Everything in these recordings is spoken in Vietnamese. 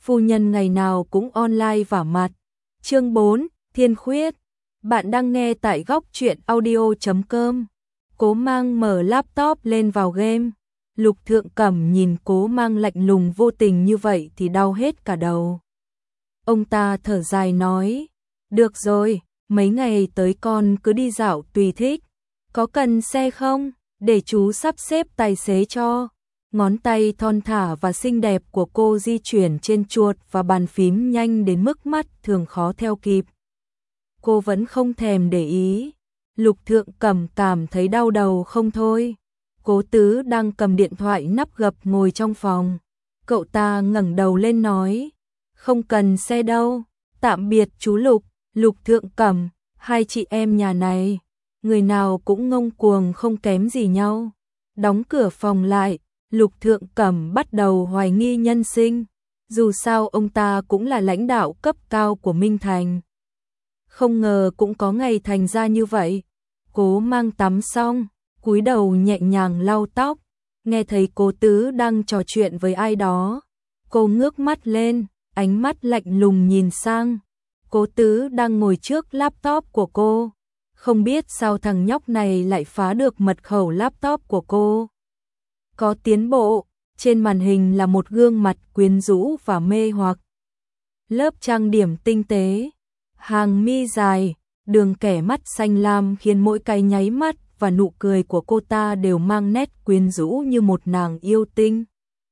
phu nhân ngày nào cũng online vả mặt. Chương 4, Thiên Khuyết. Bạn đang nghe tại góc truyện audio.com. Cố Mang mở laptop lên vào game. Lục Thượng Cẩm nhìn Cố Mang lạnh lùng vô tình như vậy thì đau hết cả đầu. Ông ta thở dài nói, được rồi, mấy ngày tới con cứ đi dạo tùy thích. Có cần xe không? Để chú sắp xếp tài xế cho. Ngón tay thon thả và xinh đẹp của cô di chuyển trên chuột và bàn phím nhanh đến mức mắt thường khó theo kịp. Cô vẫn không thèm để ý. Lục Thượng Cẩm cảm thấy đau đầu không thôi. Cố Tứ đang cầm điện thoại nắp gập ngồi trong phòng. Cậu ta ngẩng đầu lên nói, không cần xe đâu, tạm biệt chú Lục. Lục Thượng Cẩm, hai chị em nhà này, người nào cũng ngông cuồng không kém gì nhau. Đóng cửa phòng lại, Lục Thượng Cẩm bắt đầu hoài nghi nhân sinh. Dù sao ông ta cũng là lãnh đạo cấp cao của Minh Thành. Không ngờ cũng có ngày thành ra như vậy. Cố Mang tắm xong, cúi đầu nhẹ nhàng lau tóc, nghe thấy Cố Tứ đang trò chuyện với ai đó. Cô ngước mắt lên, ánh mắt lạnh lùng nhìn sang. Cố Tứ đang ngồi trước laptop của cô. Không biết sao thằng nhóc này lại phá được mật khẩu laptop của cô. Có tiến bộ, trên màn hình là một gương mặt quyến rũ và mê hoặc. Lớp trang điểm tinh tế, hàng mi dài, đường kẻ mắt xanh lam khiến mỗi cái nháy mắt và nụ cười của cô ta đều mang nét quyến rũ như một nàng yêu tinh.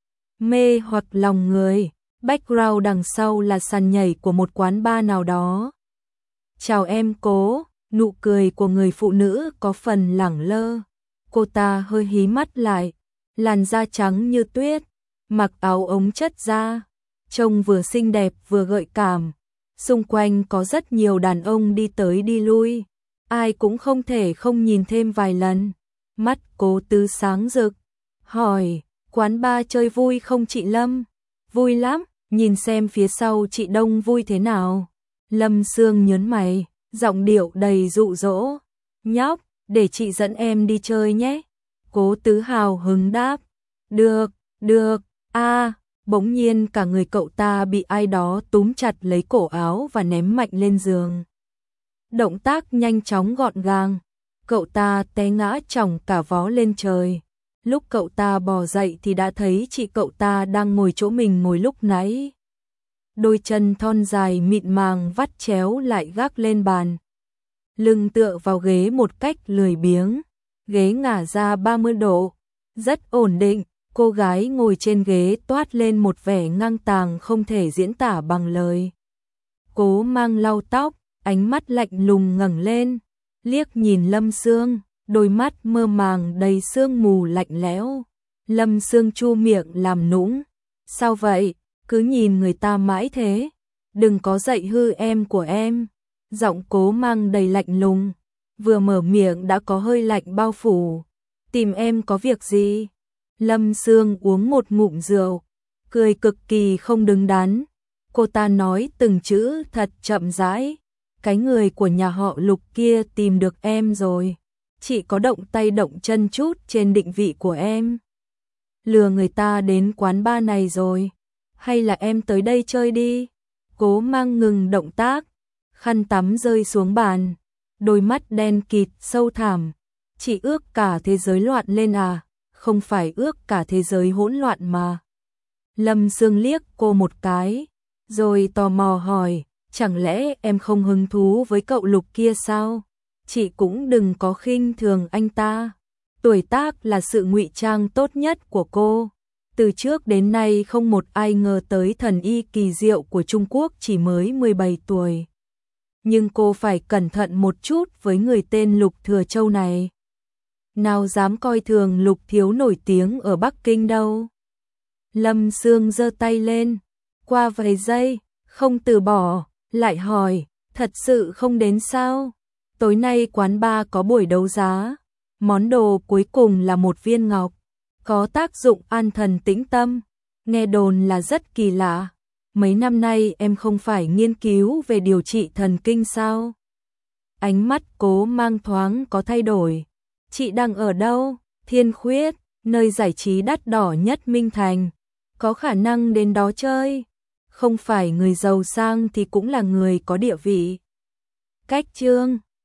Mê hoặc lòng người, background đằng sau là sàn nhảy của một quán bar nào đó. Chào em Cố, nụ cười của người phụ nữ có phần lẳng lơ. Cô ta hơi hí mắt lại, làn da trắng như tuyết, mặc áo ống chất da, trông vừa xinh đẹp vừa gợi cảm. Xung quanh có rất nhiều đàn ông đi tới đi lui, ai cũng không thể không nhìn thêm vài lần. Mắt Cố Tứ sáng rực, hỏi, quán bar chơi vui không chị Lâm? Vui lắm, nhìn xem phía sau chị Đông vui thế nào. Lâm Sương nhớn mày, giọng điệu đầy dụ dỗ, nhóc, để chị dẫn em đi chơi nhé. Cố Tứ hào hứng đáp, được, bỗng nhiên cả người cậu ta bị ai đó túm chặt lấy cổ áo và ném mạnh lên giường. Động tác nhanh chóng gọn gàng, cậu ta té ngã chỏng cả vó lên trời. Lúc cậu ta bò dậy thì đã thấy chị cậu ta đang ngồi chỗ mình ngồi lúc nãy. Đôi chân thon dài mịn màng vắt chéo lại gác lên bàn. Lưng tựa vào ghế một cách lười biếng, ghế ngả ra 30 độ, rất ổn định. Cô gái ngồi trên ghế toát lên một vẻ ngang tàng không thể diễn tả bằng lời. Cố Mang lau tóc, ánh mắt lạnh lùng ngẩng lên, liếc nhìn Lâm Sương, đôi mắt mơ màng đầy sương mù lạnh lẽo. Lâm Sương chu miệng làm nũng, sao vậy, cứ nhìn người ta mãi thế, đừng có dạy hư em của em. Giọng Cố Mang đầy lạnh lùng, vừa mở miệng đã có hơi lạnh bao phủ. Tìm em có việc gì? Lâm Sương uống một ngụm rượu, cười cực kỳ không đứng đắn. Cô ta nói từng chữ thật chậm rãi. Cái người của nhà họ Lục kia tìm được em rồi. Chị có động tay động chân chút trên định vị của em. Lừa người ta đến quán bar này rồi. Hay là em tới đây chơi đi? Cố Mang ngừng động tác, khăn tắm rơi xuống bàn. Đôi mắt đen kịt sâu thẳm. Chị ước cả thế giới loạn lên à? Không phải ước cả thế giới hỗn loạn mà. Lâm Sương liếc cô một cái, rồi tò mò hỏi, chẳng lẽ em không hứng thú với cậu Lục kia sao? Chị cũng đừng có khinh thường anh ta. Tuổi tác là sự ngụy trang tốt nhất của cô. Từ trước đến nay không một ai ngờ tới thần y kỳ diệu của Trung Quốc chỉ mới 17 tuổi. Nhưng cô phải cẩn thận một chút với người tên Lục Thừa Châu này. Nào dám coi thường Lục thiếu nổi tiếng ở Bắc Kinh đâu. Lâm Sương giơ tay lên, qua vài giây, không từ bỏ, lại hỏi, thật sự không đến sao? Tối nay quán bar có buổi đấu giá, món đồ cuối cùng là một viên ngọc, có tác dụng an thần tĩnh tâm, nghe đồn là rất kỳ lạ. Mấy năm nay em không phải nghiên cứu về điều trị thần kinh sao? Ánh mắt Cố Mang thoáng có thay đổi. Chị đang ở đâu? Thiên Khuyết, nơi giải trí đắt đỏ nhất Minh Thành. Có khả năng đến đó chơi? không phải người giàu sang thì cũng là người có địa vị. Cách chương